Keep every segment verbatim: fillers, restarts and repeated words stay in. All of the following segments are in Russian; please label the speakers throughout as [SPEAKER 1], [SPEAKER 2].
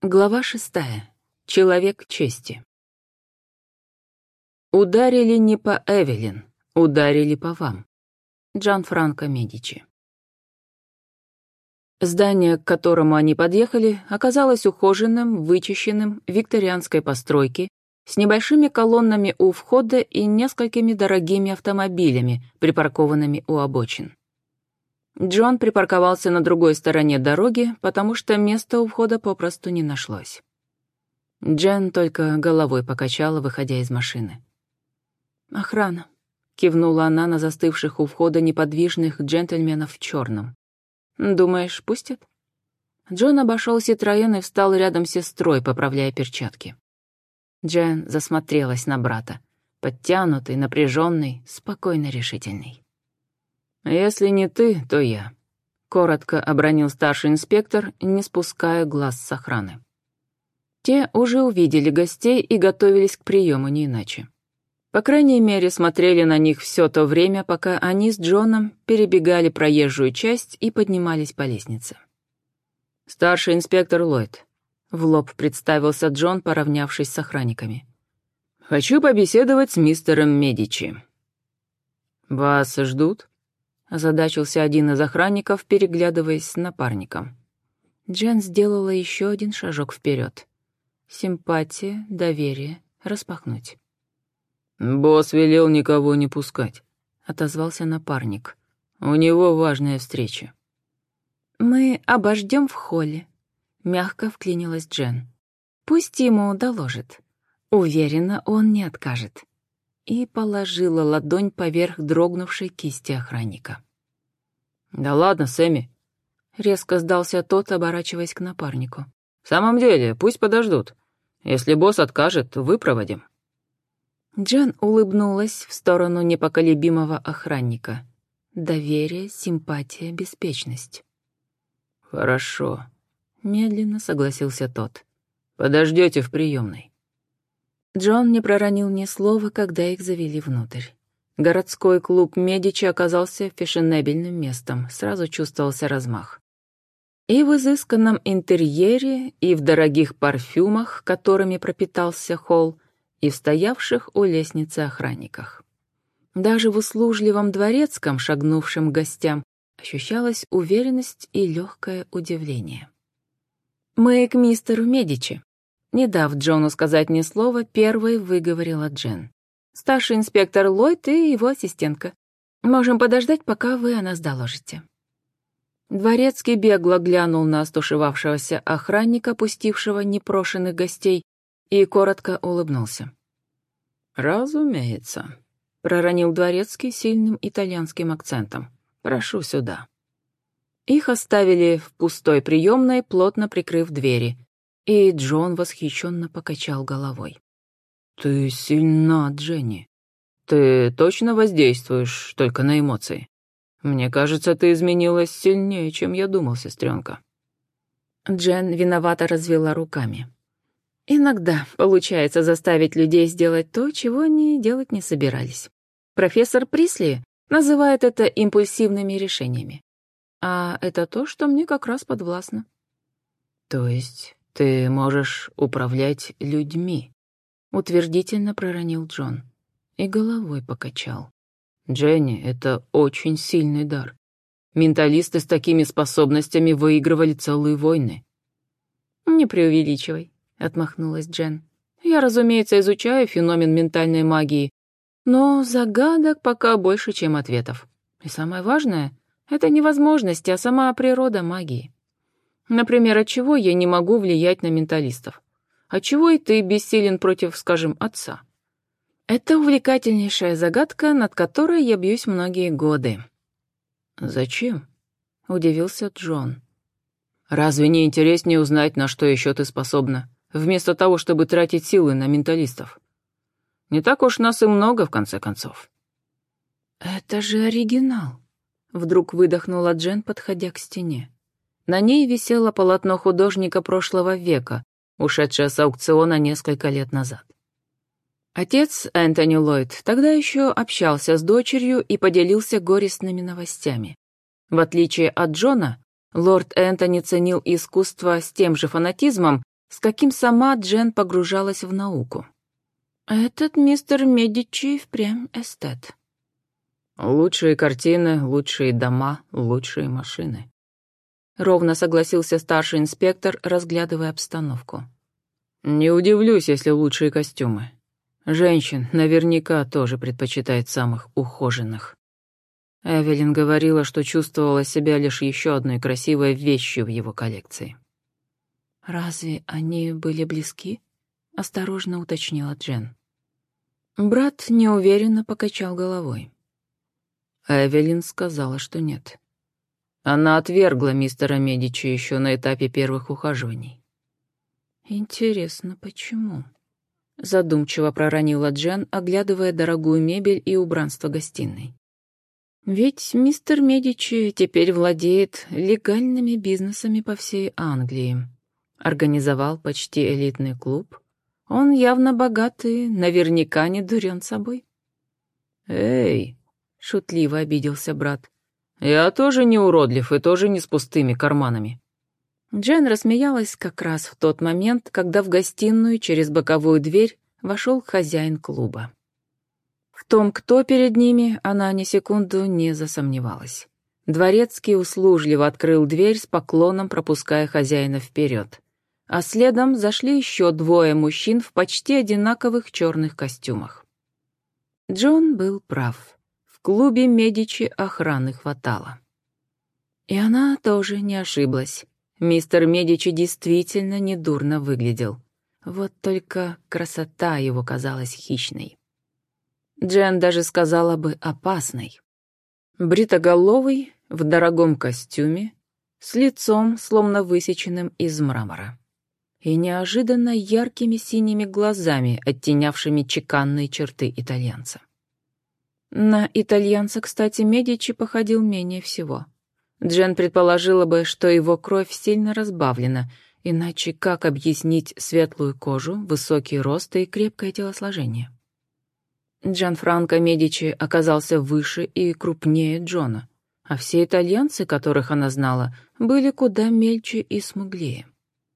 [SPEAKER 1] Глава шестая. Человек чести. Ударили не по Эвелин, ударили по вам. Джанфранко Медичи. Здание, к которому они подъехали, оказалось ухоженным, вычищенным, викторианской постройки, с небольшими колоннами у входа и несколькими дорогими автомобилями, припаркованными у обочин. Джон припарковался на другой стороне дороги, потому что места у входа попросту не нашлось. Джен только головой покачала, выходя из машины. «Охрана», — кивнула она на застывших у входа неподвижных джентльменов в черном. «Думаешь, пустят?» Джон обошел Ситроен и встал рядом с сестрой, поправляя перчатки. Джен засмотрелась на брата, подтянутый, напряженный, спокойно решительный. «Если не ты, то я», — коротко обронил старший инспектор, не спуская глаз с охраны. Те уже увидели гостей и готовились к приему не иначе. По крайней мере, смотрели на них все то время, пока они с Джоном перебегали проезжую часть и поднимались по лестнице. «Старший инспектор Ллойд», — в лоб представился Джон, поравнявшись с охранниками. «Хочу побеседовать с мистером Медичи». «Вас ждут?» — озадачился один из охранников, переглядываясь с напарником. Джен сделала еще один шажок вперед. Симпатия, доверие, распахнуть. «Босс велел никого не пускать», — отозвался напарник. «У него важная встреча». «Мы обождем в холле», — мягко вклинилась Джен. «Пусть ему доложит. Уверена, он не откажет». И положила ладонь поверх дрогнувшей кисти охранника. «Да ладно, Сэмми», — резко сдался тот, оборачиваясь к напарнику. «В самом деле, пусть подождут. Если босс откажет, выпроводим». Джен улыбнулась в сторону непоколебимого охранника. Доверие, симпатия, беспечность. «Хорошо», — медленно согласился тот. «Подождете в приемной». Джон не проронил ни слова, когда их завели внутрь. Городской клуб Медичи оказался фешенебельным местом, сразу чувствовался размах. И в изысканном интерьере, и в дорогих парфюмах, которыми пропитался холл, и в стоявших у лестницы охранниках. Даже в услужливом дворецком, шагнувшем к гостям, ощущалась уверенность и легкое удивление. «Мы к мистеру Медичи», — не дав Джону сказать ни слова, первой выговорила Джен. «Старший инспектор Ллойд и его ассистентка. Можем подождать, пока вы о нас доложите». Дворецкий бегло глянул на остушевавшегося охранника, пустившего непрошенных гостей, и коротко улыбнулся. «Разумеется», — проронил дворецкий сильным итальянским акцентом. «Прошу сюда». Их оставили в пустой приемной, плотно прикрыв двери, и Джон восхищенно покачал головой. «Ты сильна, Дженни. Ты точно воздействуешь только на эмоции? Мне кажется, ты изменилась сильнее, чем я думал, сестренка». Джен виновато развела руками. «Иногда получается заставить людей сделать то, чего они делать не собирались. Профессор Присли называет это импульсивными решениями. А это то, что мне как раз подвластно». «То есть ты можешь управлять людьми?» — утвердительно проронил Джон. И головой покачал. «Дженни, это очень сильный дар. Менталисты с такими способностями выигрывали целые войны». «Не преувеличивай», — отмахнулась Джен. «Я, разумеется, изучаю феномен ментальной магии, но загадок пока больше, чем ответов. И самое важное — это не возможности, а сама природа магии. Например, отчего я не могу влиять на менталистов? Отчего и ты бессилен против, скажем, отца? Это увлекательнейшая загадка, над которой я бьюсь многие годы». «Зачем?» — удивился Джон. «Разве не интереснее узнать, на что еще ты способна, вместо того, чтобы тратить силы на менталистов? Не так уж нас и много, в конце концов». «Это же оригинал», — вдруг выдохнула Джен, подходя к стене. На ней висело полотно художника прошлого века, ушедшее с аукциона несколько лет назад. Отец, Энтони Ллойд, тогда еще общался с дочерью и поделился горестными новостями. В отличие от Джона, лорд Энтони ценил искусство с тем же фанатизмом, с каким сама Джен погружалась в науку. Этот мистер Медичи впрямь эстет. Лучшие картины, лучшие дома, лучшие машины. Ровно согласился старший инспектор, разглядывая обстановку. Не удивлюсь, если лучшие костюмы. Женщин наверняка тоже предпочитает самых ухоженных. Эвелин говорила, что чувствовала себя лишь еще одной красивой вещью в его коллекции. «Разве они были близки?» — осторожно уточнила Джен. Брат неуверенно покачал головой. Эвелин сказала, что нет. Она отвергла мистера Медичи еще на этапе первых ухаживаний. «Интересно, почему?» — задумчиво проронила Джен, оглядывая дорогую мебель и убранство гостиной. «Ведь мистер Медичи теперь владеет легальными бизнесами по всей Англии. Организовал почти элитный клуб. Он явно богатый, наверняка не дурен собой». «Эй!» — шутливо обиделся брат. «Я тоже не уродлив и тоже не с пустыми карманами». Джен рассмеялась как раз в тот момент, когда в гостиную через боковую дверь вошел хозяин клуба. В том, кто перед ними, она ни секунду не засомневалась. Дворецкий услужливо открыл дверь с поклоном, пропуская хозяина вперед. А следом зашли еще двое мужчин в почти одинаковых черных костюмах. Джон был прав. В клубе Медичи охраны хватало. И она тоже не ошиблась. Мистер Медичи действительно недурно выглядел. Вот только красота его казалась хищной. Джен даже сказала бы опасной. Бритоголовый, в дорогом костюме, с лицом, словно высеченным из мрамора. И неожиданно яркими синими глазами, оттенявшими чеканные черты итальянца. На итальянца, кстати, Медичи походил менее всего. Джен предположила бы, что его кровь сильно разбавлена, иначе как объяснить светлую кожу, высокий рост и крепкое телосложение? Джанфранко Медичи оказался выше и крупнее Джона, а все итальянцы, которых она знала, были куда мельче и смуглее.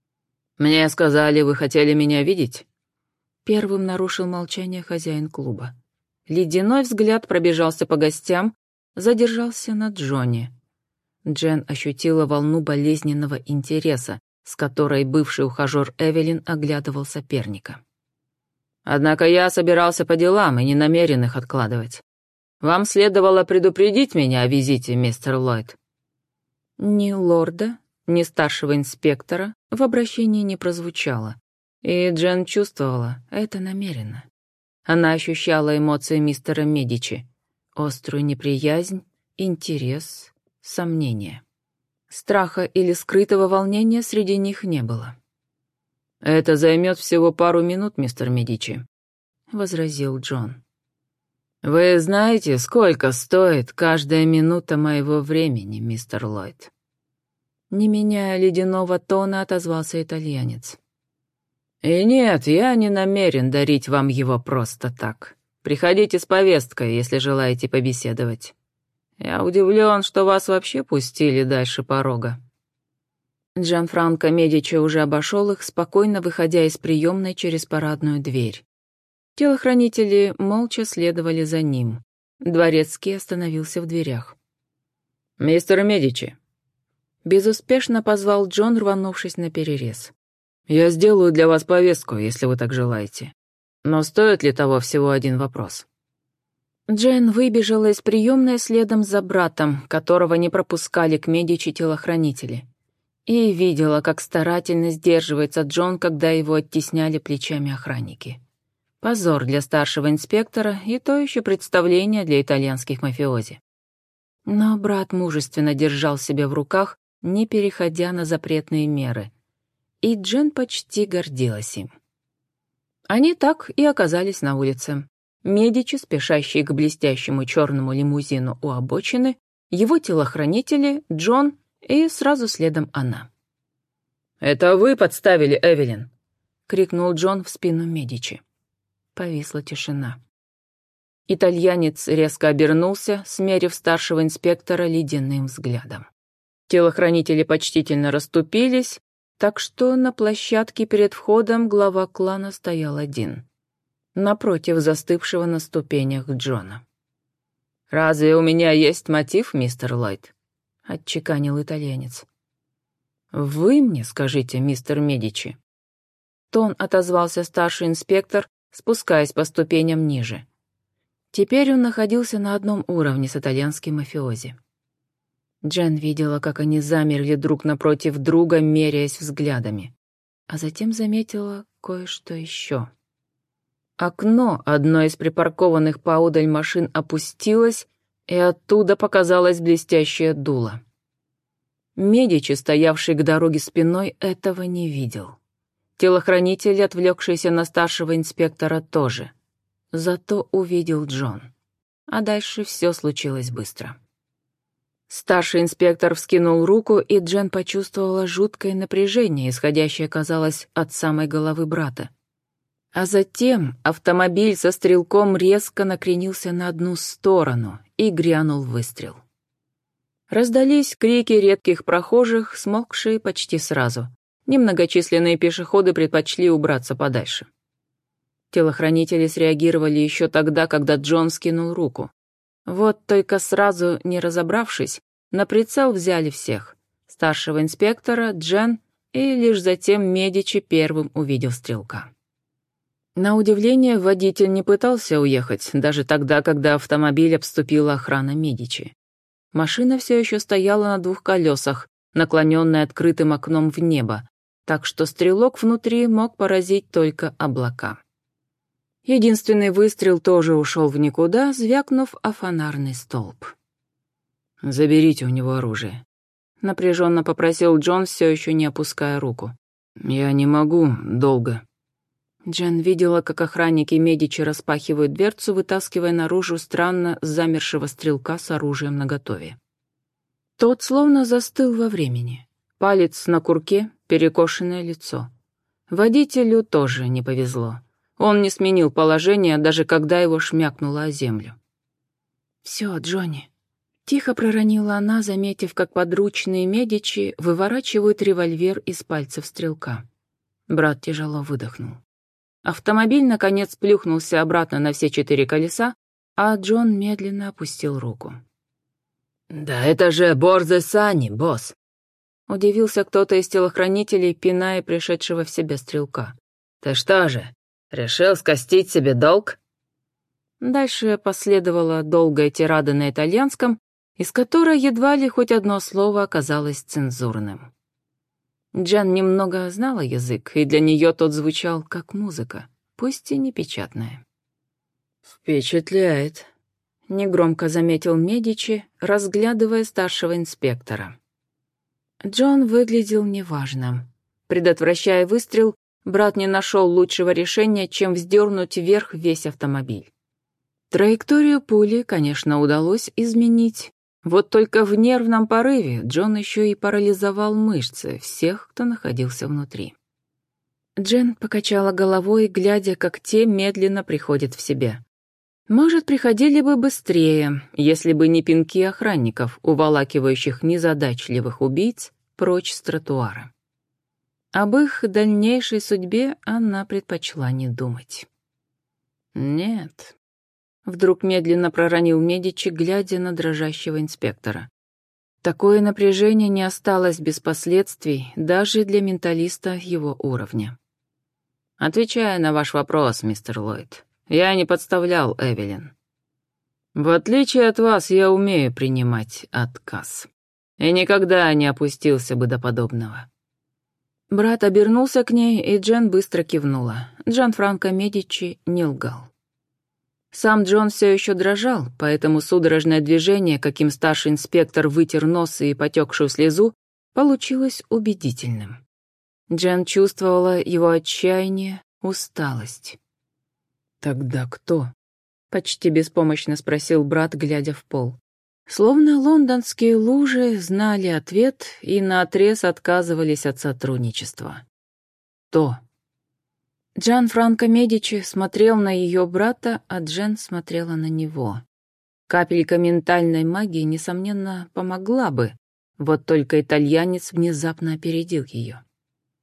[SPEAKER 1] «Мне сказали, вы хотели меня видеть?» Первым нарушил молчание хозяин клуба. Ледяной взгляд пробежался по гостям, задержался на Джоне. Джен ощутила волну болезненного интереса, с которой бывший ухажер Эвелин оглядывал соперника. «Однако я собирался по делам и не намерен их откладывать. Вам следовало предупредить меня о визите, мистер Ллойд». Ни лорда, ни старшего инспектора в обращении не прозвучало, и Джен чувствовала это намеренно. Она ощущала эмоции мистера Медичи, острую неприязнь, интерес, сомнение. Страха или скрытого волнения среди них не было. «Это займет всего пару минут, мистер Медичи», — возразил Джон. «Вы знаете, сколько стоит каждая минута моего времени, мистер Ллойд?» Не меняя ледяного тона, отозвался итальянец. «И нет, я не намерен дарить вам его просто так. Приходите с повесткой, если желаете побеседовать. Я удивлен, что вас вообще пустили дальше порога». Джанфранко Медичи уже обошел их, спокойно выходя из приемной через парадную дверь. Телохранители молча следовали за ним. Дворецкий остановился в дверях. «Мистер Медичи!» Безуспешно позвал Джон, рванувшись на перерез. «Я сделаю для вас повестку, если вы так желаете. Но стоит ли того всего один вопрос?» Джен выбежала из приемной следом за братом, которого не пропускали к Медичи телохранители. И видела, как старательно сдерживается Джон, когда его оттесняли плечами охранники. Позор для старшего инспектора и то еще представление для итальянских мафиози. Но брат мужественно держал себя в руках, не переходя на запретные меры. И Джен почти гордилась им. Они так и оказались на улице. Медичи, спешащие к блестящему черному лимузину у обочины, его телохранители, Джон и сразу следом она. «Это вы подставили Эвелин!» — крикнул Джон в спину Медичи. Повисла тишина. Итальянец резко обернулся, смерив старшего инспектора ледяным взглядом. Телохранители почтительно расступились, Так что на площадке перед входом глава клана стоял один, напротив застывшего на ступенях Джона. «Разве у меня есть мотив, мистер Ллойд?» — отчеканил итальянец. «Вы мне скажите, мистер Медичи». Тон отозвался старший инспектор, спускаясь по ступеням ниже. Теперь он находился на одном уровне с итальянским мафиози. Джен видела, как они замерли друг напротив друга, меряясь взглядами. А затем заметила кое-что еще. Окно одной из припаркованных поодаль машин опустилось, и оттуда показалось блестящее дуло. Медичи, стоявший к дороге спиной, этого не видел. Телохранитель, отвлекшийся на старшего инспектора, тоже. Зато увидел Джон. А дальше все случилось быстро. Старший инспектор вскинул руку, и Джен почувствовала жуткое напряжение, исходящее, казалось, от самой головы брата. А затем автомобиль со стрелком резко накренился на одну сторону, и грянул выстрел. Раздались крики редких прохожих, смолкшие почти сразу. Немногочисленные пешеходы предпочли убраться подальше. Телохранители среагировали еще тогда, когда Джон скинул руку. Вот только сразу, не разобравшись, на прицел взяли всех. Старшего инспектора, Джен, и лишь затем Медичи первым увидел стрелка. На удивление, водитель не пытался уехать, даже тогда, когда автомобиль обступила охрана Медичи. Машина все еще стояла на двух колесах, наклоненная открытым окном в небо, так что стрелок внутри мог поразить только облака. Единственный выстрел тоже ушел в никуда, звякнув о фонарный столб. «Заберите у него оружие», — напряженно попросил Джон, все еще не опуская руку. «Я не могу долго». Джен видела, как охранники Медичи распахивают дверцу, вытаскивая наружу странно замершего стрелка с оружием наготове. Тот словно застыл во времени. Палец на курке, перекошенное лицо. Водителю тоже не повезло. Он не сменил положение, даже когда его шмякнуло о землю. «Все, Джонни», — тихо проронила она, заметив, как подручные Медичи выворачивают револьвер из пальцев стрелка. Брат тяжело выдохнул. Автомобиль, наконец, плюхнулся обратно на все четыре колеса, а Джон медленно опустил руку. «Да это же Борзе Сани, босс!» — удивился кто-то из телохранителей, пиная пришедшего в себя стрелка. «Ты что же, решил скостить себе долг?» Дальше последовала долгая тирада на итальянском, из которой едва ли хоть одно слово оказалось цензурным. Джен немного знала язык, и для нее тот звучал как музыка, пусть и не печатная. «Впечатляет», — негромко заметил Медичи, разглядывая старшего инспектора. Джон выглядел неважным. Предотвращая выстрел, брат не нашел лучшего решения, чем вздернуть вверх весь автомобиль. Траекторию пули, конечно, удалось изменить. Вот только в нервном порыве Джон еще и парализовал мышцы всех, кто находился внутри. Джен покачала головой, глядя, как те медленно приходят в себя. Может, приходили бы быстрее, если бы не пинки охранников, уволакивающих незадачливых убийц прочь с тротуара. Об их дальнейшей судьбе она предпочла не думать. «Нет», — вдруг медленно проронил Медичи, глядя на дрожащего инспектора. Такое напряжение не осталось без последствий даже для менталиста его уровня. «Отвечая на ваш вопрос, мистер Ллойд, я не подставлял Эвелин. В отличие от вас, я умею принимать отказ. И никогда не опустился бы до подобного». Брат обернулся к ней, и Джен быстро кивнула. Джанфранко Медичи не лгал. Сам Джон все еще дрожал, поэтому судорожное движение, каким старший инспектор вытер нос и потекшую слезу, получилось убедительным. Джен чувствовала его отчаяние, усталость. «Тогда кто?» — почти беспомощно спросил брат, глядя в пол. Словно лондонские лужи знали ответ и наотрез отказывались от сотрудничества. «Кто?» Джанфранко Медичи смотрел на ее брата, а Джен смотрела на него. Капелька ментальной магии, несомненно, помогла бы, вот только итальянец внезапно опередил ее.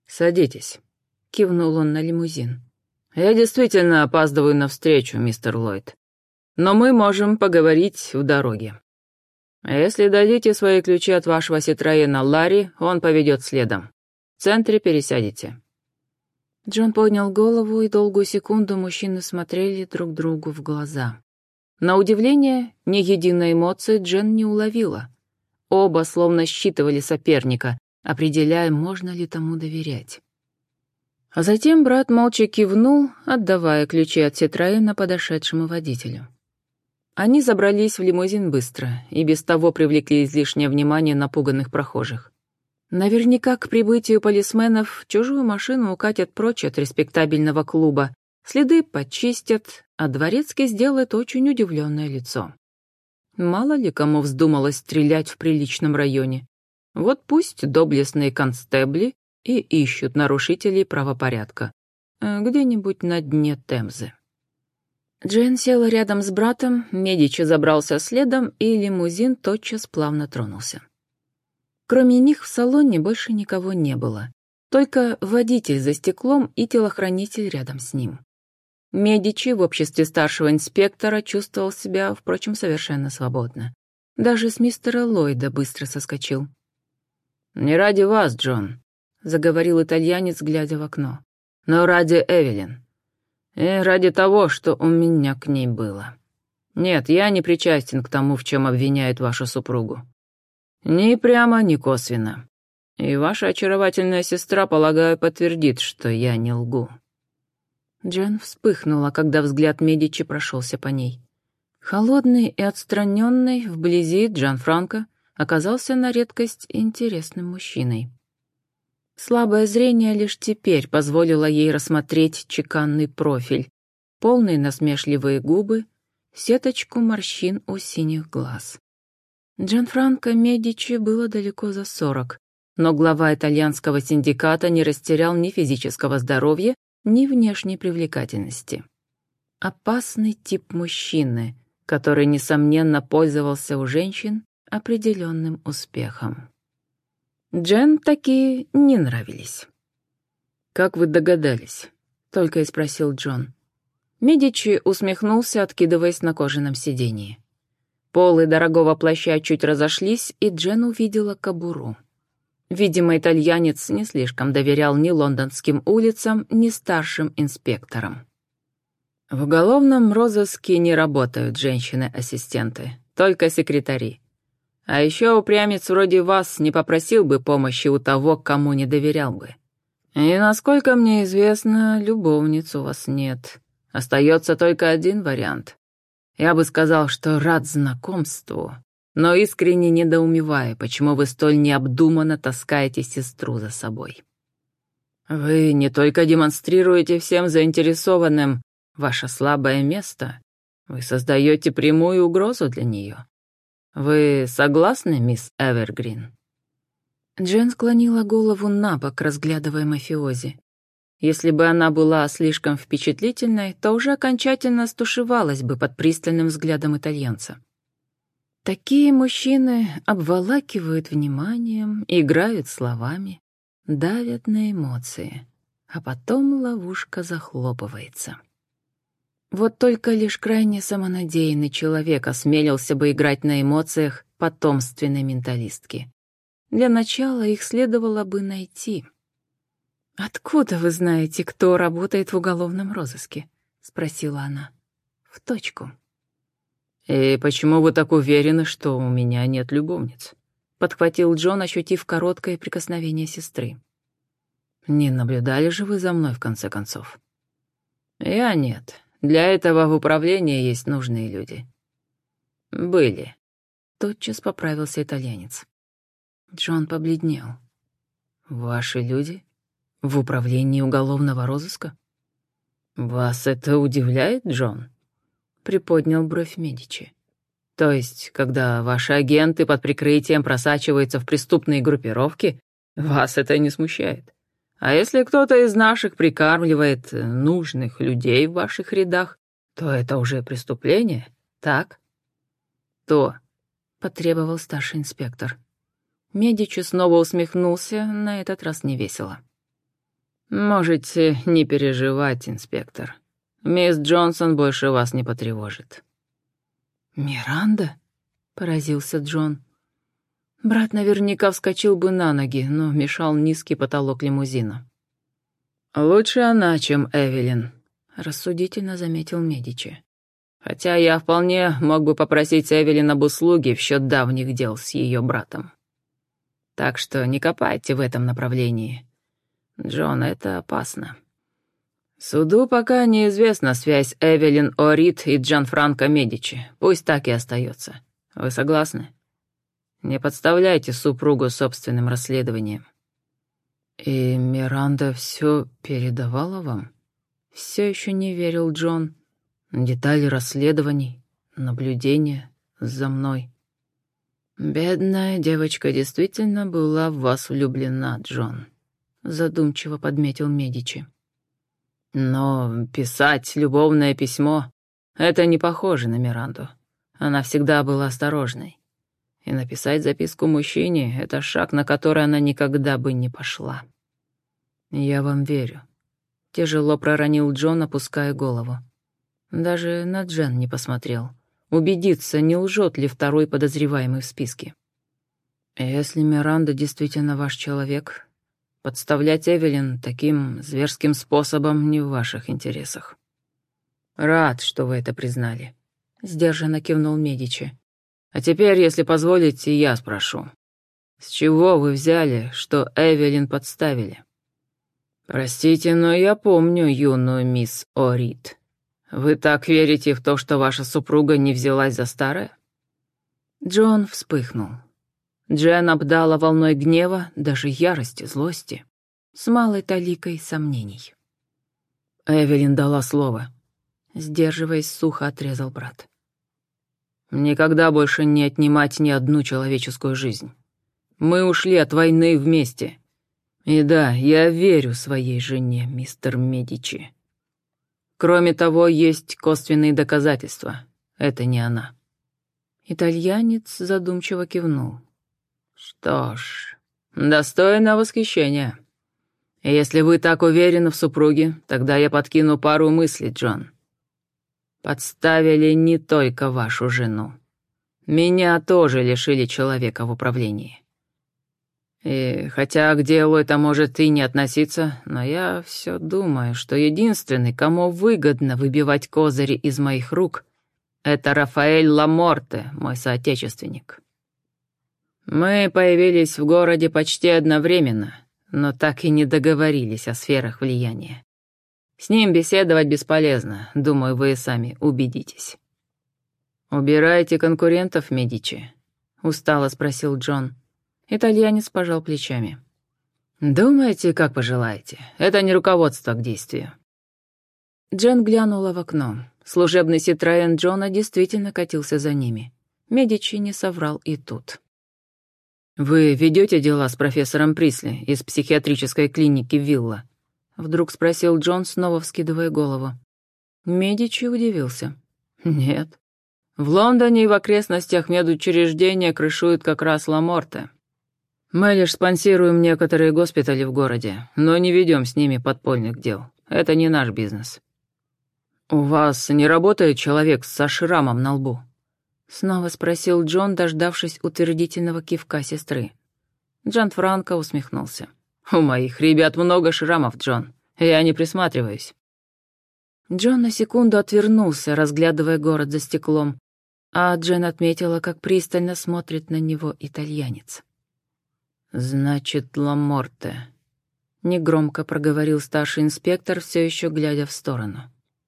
[SPEAKER 1] «Садитесь», — кивнул он на лимузин. «Я действительно опаздываю на встречу, мистер Ллойд. Но мы можем поговорить в дороге. Если дадите свои ключи от вашего Ситроена Ларри, он поведет следом. В центре пересядете». Джон поднял голову, и долгую секунду мужчины смотрели друг другу в глаза. На удивление, ни единой эмоции Джен не уловила. Оба словно считывали соперника, определяя, можно ли тому доверять. А затем брат молча кивнул, отдавая ключи от Ситроена подошедшему водителю. Они забрались в лимузин быстро и без того привлекли излишнее внимание напуганных прохожих. Наверняка к прибытию полисменов чужую машину укатят прочь от респектабельного клуба, следы почистят, а дворецкий сделает очень удивленное лицо. Мало ли кому вздумалось стрелять в приличном районе. Вот пусть доблестные констебли и ищут нарушителей правопорядка. Где-нибудь на дне Темзы. Джен села рядом с братом, Медичи забрался следом, и лимузин тотчас плавно тронулся. Кроме них в салоне больше никого не было. Только водитель за стеклом и телохранитель рядом с ним. Медичи в обществе старшего инспектора чувствовал себя, впрочем, совершенно свободно. Даже с мистера Ллойда быстро соскочил. «Не ради вас, Джон», — заговорил итальянец, глядя в окно, — «но ради Эвелин. И ради того, что у меня к ней было. Нет, я не причастен к тому, в чем обвиняют вашу супругу. Ни прямо, ни косвенно. И ваша очаровательная сестра, полагаю, подтвердит, что я не лгу». Джен вспыхнула, когда взгляд Медичи прошелся по ней. Холодный и отстраненный, вблизи Джанфранко оказался на редкость интересным мужчиной. Слабое зрение лишь теперь позволило ей рассмотреть чеканный профиль, полные насмешливые губы, сеточку морщин у синих глаз. Джанфранко Медичи было далеко за сорок, но глава итальянского синдиката не растерял ни физического здоровья, ни внешней привлекательности. Опасный тип мужчины, который, несомненно, пользовался у женщин определенным успехом. Джен такие не нравились. «Как вы догадались?» — только и спросил Джон. Медичи усмехнулся, откидываясь на кожаном сиденье. Полы дорогого плаща чуть разошлись, и Джен увидела кобуру. Видимо, итальянец не слишком доверял ни лондонским улицам, ни старшим инспекторам. В уголовном розыске не работают женщины-ассистенты, только секретари. А еще упрямец вроде вас не попросил бы помощи у того, кому не доверял бы. И, насколько мне известно, любовниц у вас нет. Остается только один вариант. Я бы сказал, что рад знакомству, но искренне недоумеваю, почему вы столь необдуманно таскаете сестру за собой. Вы не только демонстрируете всем заинтересованным ваше слабое место, вы создаете прямую угрозу для нее. Вы согласны, мисс Эвергрин?» Джен склонила голову набок, разглядывая мафиози. Если бы она была слишком впечатлительной, то уже окончательно стушевалась бы под пристальным взглядом итальянца. Такие мужчины обволакивают вниманием, играют словами, давят на эмоции, а потом ловушка захлопывается. Вот только лишь крайне самонадеянный человек осмелился бы играть на эмоциях потомственной менталистки. Для начала их следовало бы найти. «Откуда вы знаете, кто работает в уголовном розыске?» — спросила она. «В точку». «И почему вы так уверены, что у меня нет любовниц?» — подхватил Джон, ощутив короткое прикосновение сестры. «Не наблюдали же вы за мной, в конце концов?» «Я нет. Для этого в управлении есть нужные люди». «Были», — тотчас поправился итальянец. Джон побледнел. «Ваши люди? В управлении уголовного розыска?» «Вас это удивляет, Джон?» — приподнял бровь Медичи. «То есть, когда ваши агенты под прикрытием просачиваются в преступные группировки, вас это не смущает? А если кто-то из наших прикармливает нужных людей в ваших рядах, то это уже преступление, так?» «То», — потребовал старший инспектор. Медичи снова усмехнулся, на этот раз невесело. Можете не переживать, инспектор. Мисс Джонсон больше вас не потревожит». «Миранда?» — поразился Джон. Брат наверняка вскочил бы на ноги, но мешал низкий потолок лимузина. «Лучше она, чем Эвелин», — рассудительно заметил Медичи. «Хотя я вполне мог бы попросить Эвелин об услуге в счет давних дел с ее братом. Так что не копайте в этом направлении. Джон, это опасно. Суду пока неизвестна связь Эвелин О'Рид и Джанфранко Медичи. Пусть так и остается. Вы согласны? Не подставляйте супругу собственным расследованием». «И Миранда все передавала вам?» Все еще не верил Джон. «Детали расследований, наблюдения за мной». «Бедная девочка действительно была в вас влюблена, Джон», — задумчиво подметил Медичи. «Но писать любовное письмо — это не похоже на Миранду. Она всегда была осторожной. И написать записку мужчине — это шаг, на который она никогда бы не пошла». «Я вам верю», — тяжело проронил Джон, опуская голову. Даже на Джен не посмотрел. Убедиться, не лжет ли второй подозреваемый в списке. «Если Миранда действительно ваш человек, подставлять Эвелин таким зверским способом не в ваших интересах». «Рад, что вы это признали», — сдержанно кивнул Медичи. «А теперь, если позволите, я спрошу. С чего вы взяли, что Эвелин подставили?» «Простите, но я помню юную мисс О'Рид. Вы так верите в то, что ваша супруга не взялась за старое?» Джон вспыхнул. Джен обдала волной гнева, даже ярости, злости, с малой таликой сомнений. «Эвелин дала слово», — сдерживаясь, сухо отрезал брат. «Никогда больше не отнимать ни одну человеческую жизнь. Мы ушли от войны вместе. И да, я верю своей жене, мистер Медичи. Кроме того, есть косвенные доказательства. Это не она». Итальянец задумчиво кивнул. «Что ж, достойно восхищения. Если вы так уверены в супруге, тогда я подкину пару мыслей, Джон. Подставили не только вашу жену. Меня тоже лишили человека в управлении. И хотя к делу это может и не относиться, но я все думаю, что единственный, кому выгодно выбивать козыри из моих рук, это Рафаэль Ламорте, мой соотечественник. Мы появились в городе почти одновременно, но так и не договорились о сферах влияния. С ним беседовать бесполезно, думаю, вы сами убедитесь». «Убираете конкурентов, Медичи?» — устало спросил Джон. Итальянец пожал плечами. «Думаете, как пожелаете. Это не руководство к действию». Джен глянула в окно. Служебный Ситроен Джона действительно катился за ними. Медичи не соврал и тут. «Вы ведете дела с профессором Присли из психиатрической клиники Вилла?» — вдруг спросил Джон, снова вскидывая голову. Медичи удивился. «Нет. В Лондоне и в окрестностях медучреждения крышуют как раз Ламорте. Мы лишь спонсируем некоторые госпитали в городе, но не ведем с ними подпольных дел. Это не наш бизнес». «У вас не работает человек со шрамом на лбу?» — снова спросил Джон, дождавшись утвердительного кивка сестры. Джанфранко усмехнулся. «У моих ребят много шрамов, Джон. Я не присматриваюсь». Джон на секунду отвернулся, разглядывая город за стеклом, а Джен отметила, как пристально смотрит на него итальянец. «Значит, Ламорте», — негромко проговорил старший инспектор, все еще глядя в сторону.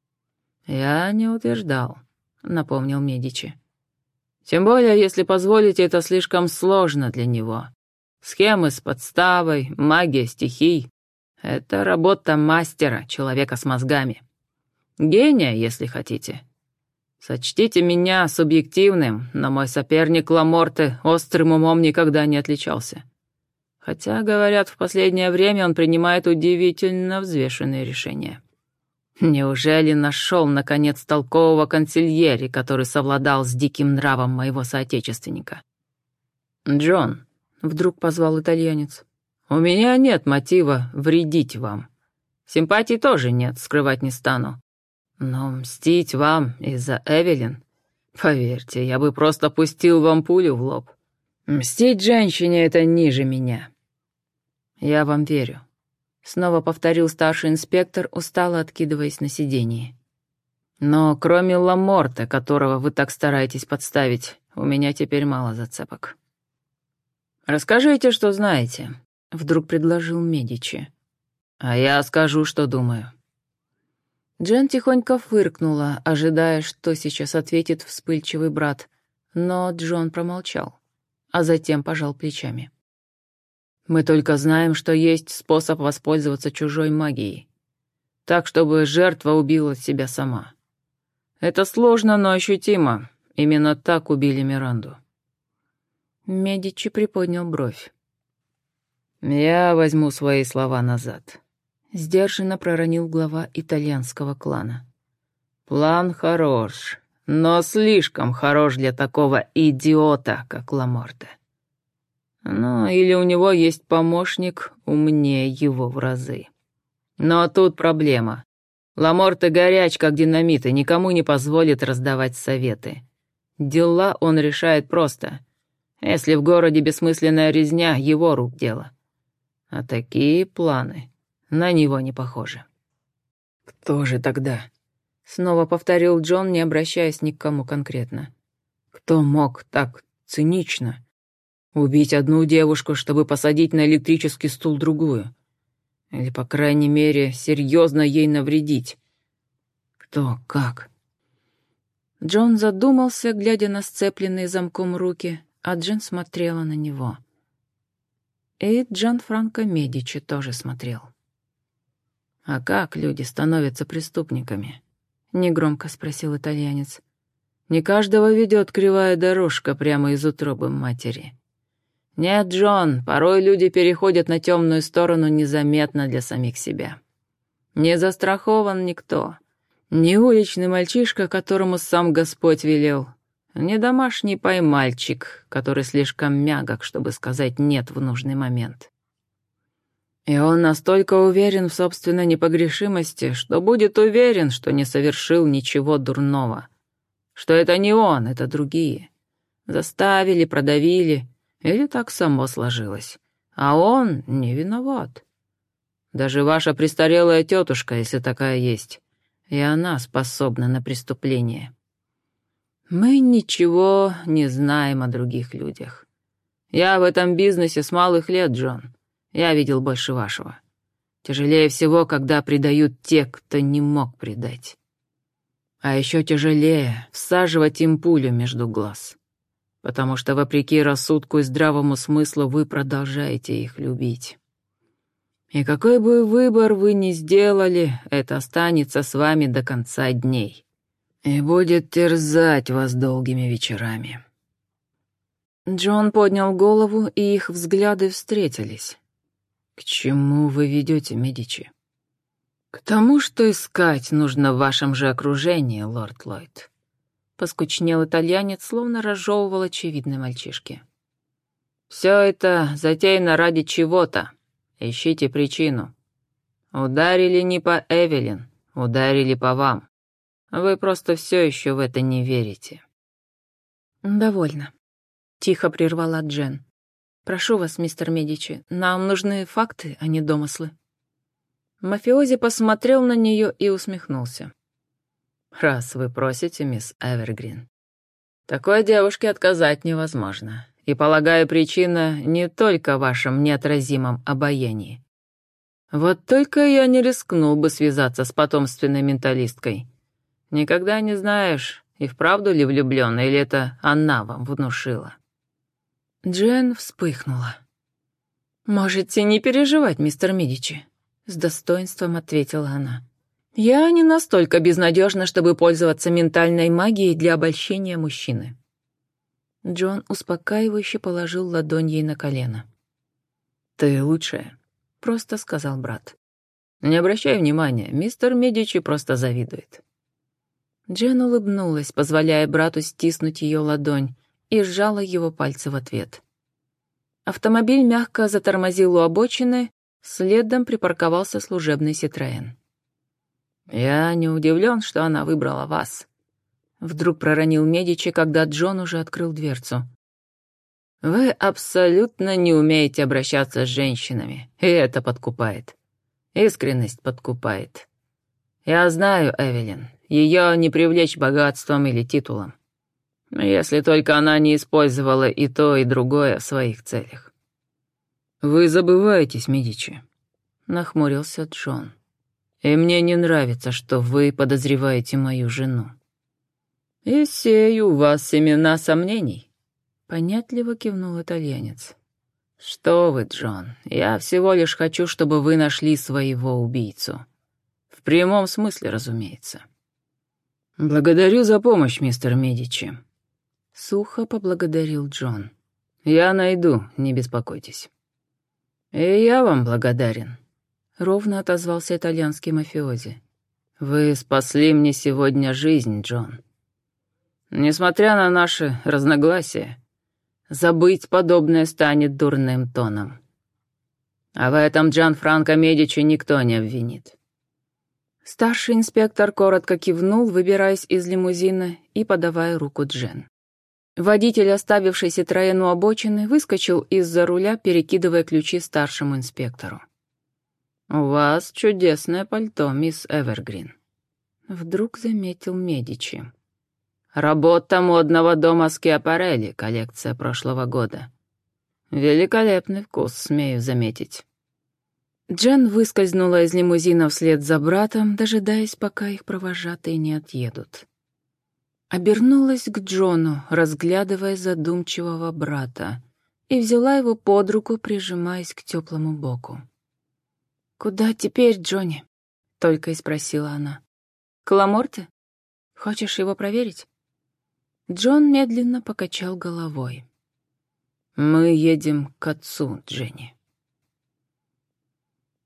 [SPEAKER 1] «Я не утверждал», — напомнил Медичи. «Тем более, если позволите, это слишком сложно для него. Схемы с подставой, магия стихий — это работа мастера, человека с мозгами. Гения, если хотите. Сочтите меня субъективным, но мой соперник Ламорте острым умом никогда не отличался. Хотя, говорят, в последнее время он принимает удивительно взвешенные решения. Неужели нашел, наконец, толкового консильери, который совладал с диким нравом моего соотечественника?» «Джон», — вдруг позвал итальянец, — «у меня нет мотива вредить вам. Симпатий тоже нет, скрывать не стану. Но мстить вам из-за Эвелин? Поверьте, я бы просто пустил вам пулю в лоб. Мстить женщине — это ниже меня. Я вам верю. Снова повторил старший инспектор, устало откидываясь на сиденье. Но кроме Ламорта, которого вы так стараетесь подставить, у меня теперь мало зацепок. «Расскажите, что знаете», — вдруг предложил Медичи. «А я скажу, что думаю». Джен тихонько фыркнула, ожидая, что сейчас ответит вспыльчивый брат, но Джон промолчал, а затем пожал плечами. «Мы только знаем, что есть способ воспользоваться чужой магией, так, чтобы жертва убила себя сама. Это сложно, но ощутимо. Именно так убили Миранду». Медичи приподнял бровь. «Я возьму свои слова назад», — сдержанно проронил глава итальянского клана. «План хорош, но слишком хорош для такого идиота, как Ламорте. Ну, или у него есть помощник умнее его в разы. Но тут проблема. Ламорте горяч, как динамит, и никому не позволит раздавать советы. Дела он решает просто. Если в городе бессмысленная резня, его рук дело. А такие планы на него не похожи». «Кто же тогда?» — снова повторил Джон, не обращаясь ни к кому конкретно. «Кто мог так цинично убить одну девушку, чтобы посадить на электрический стул другую? Или, по крайней мере, серьезно ей навредить? Кто, как?» Джон задумался, глядя на сцепленные замком руки, а Джен смотрела на него. И Джанфранко Медичи тоже смотрел. «А как люди становятся преступниками?» — негромко спросил итальянец. «Не каждого ведет кривая дорожка прямо из утробы матери. Нет, Джон, порой люди переходят на темную сторону незаметно для самих себя. Не застрахован никто. Ни уличный мальчишка, которому сам Господь велел, ни домашний поймальчик, который слишком мягок, чтобы сказать «нет» в нужный момент. И он настолько уверен в собственной непогрешимости, что будет уверен, что не совершил ничего дурного. Что это не он, это другие. Заставили, продавили, или так само сложилось. А он не виноват. Даже ваша престарелая тетушка, если такая есть, и она способна на преступление. Мы ничего не знаем о других людях. Я в этом бизнесе с малых лет, Джон. Я видел больше вашего. Тяжелее всего, когда предают те, кто не мог предать. А еще тяжелее всаживать им пулю между глаз. Потому что, вопреки рассудку и здравому смыслу, вы продолжаете их любить. И какой бы выбор вы ни сделали, это останется с вами до конца дней. И будет терзать вас долгими вечерами». Джон поднял голову, и их взгляды встретились. «К чему вы ведете, Медичи?» «К тому, что искать нужно в вашем же окружении, лорд Ллойд», — поскучнел итальянец, словно разжевывал очевидной мальчишке. «Все это затеяно ради чего-то. Ищите причину. Ударили не по Эвелин, ударили по вам. Вы просто все еще в это не верите». «Довольно», — тихо прервала Джен. «Прошу вас, мистер Медичи, нам нужны факты, а не домыслы». Мафиози посмотрел на нее и усмехнулся. «Раз вы просите, мисс Эвергрин, такой девушке отказать невозможно. И, полагаю, причина не только в вашем неотразимом обаянии. Вот только я не рискнул бы связаться с потомственной менталисткой. Никогда не знаешь, и вправду ли влюблён, или это она вам внушила». Джен вспыхнула. «Можете не переживать, мистер Медичи», — с достоинством ответила она. «Я не настолько безнадежна, чтобы пользоваться ментальной магией для обольщения мужчины». Джон успокаивающе положил ладонь ей на колено. «Ты лучшая», — просто сказал брат. «Не обращай внимания, мистер Медичи просто завидует». Джен улыбнулась, позволяя брату стиснуть ее ладонь, и сжала его пальцы в ответ. Автомобиль мягко затормозил у обочины, Следом припарковался служебный Ситроен. «Я не удивлен, что она выбрала вас», — вдруг проронил Медичи, когда Джон уже открыл дверцу. «Вы абсолютно не умеете обращаться с женщинами, и это подкупает. Искренность подкупает. Я знаю Эвелин, ее не привлечь богатством или титулом. Если только она не использовала и то, и другое в своих целях». «Вы забываетесь, Медичи», — нахмурился Джон. «И мне не нравится, что вы подозреваете мою жену». «И сею у вас семена сомнений», — понятливо кивнул итальянец. «Что вы, Джон, я всего лишь хочу, чтобы вы нашли своего убийцу. В прямом смысле, разумеется». «Благодарю за помощь, мистер Медичи», — сухо поблагодарил Джон. «Я найду, не беспокойтесь». «И я вам благодарен», — ровно отозвался итальянский мафиози. «Вы спасли мне сегодня жизнь, Джон. Несмотря на наши разногласия, забыть подобное станет дурным тоном. А в этом Джанфранко Медичи никто не обвинит». Старший инспектор коротко кивнул, выбираясь из лимузина и подавая руку Джен. Водитель, оставивший Ситроен у обочины, выскочил из-за руля, перекидывая ключи старшему инспектору. «У вас чудесное пальто, мисс Эвергрин», — вдруг заметил Медичи. «Работа модного дома Скиапарелли, коллекция прошлого года. Великолепный вкус, смею заметить». Джен выскользнула из лимузина вслед за братом, дожидаясь, пока их провожатые не отъедут. Обернулась к Джону, разглядывая задумчивого брата, и взяла его под руку, прижимаясь к теплому боку. «Куда теперь, Джонни?» — только и спросила она. «К Ламорте? Хочешь его проверить?» Джон медленно покачал головой. «Мы едем к отцу, Дженни».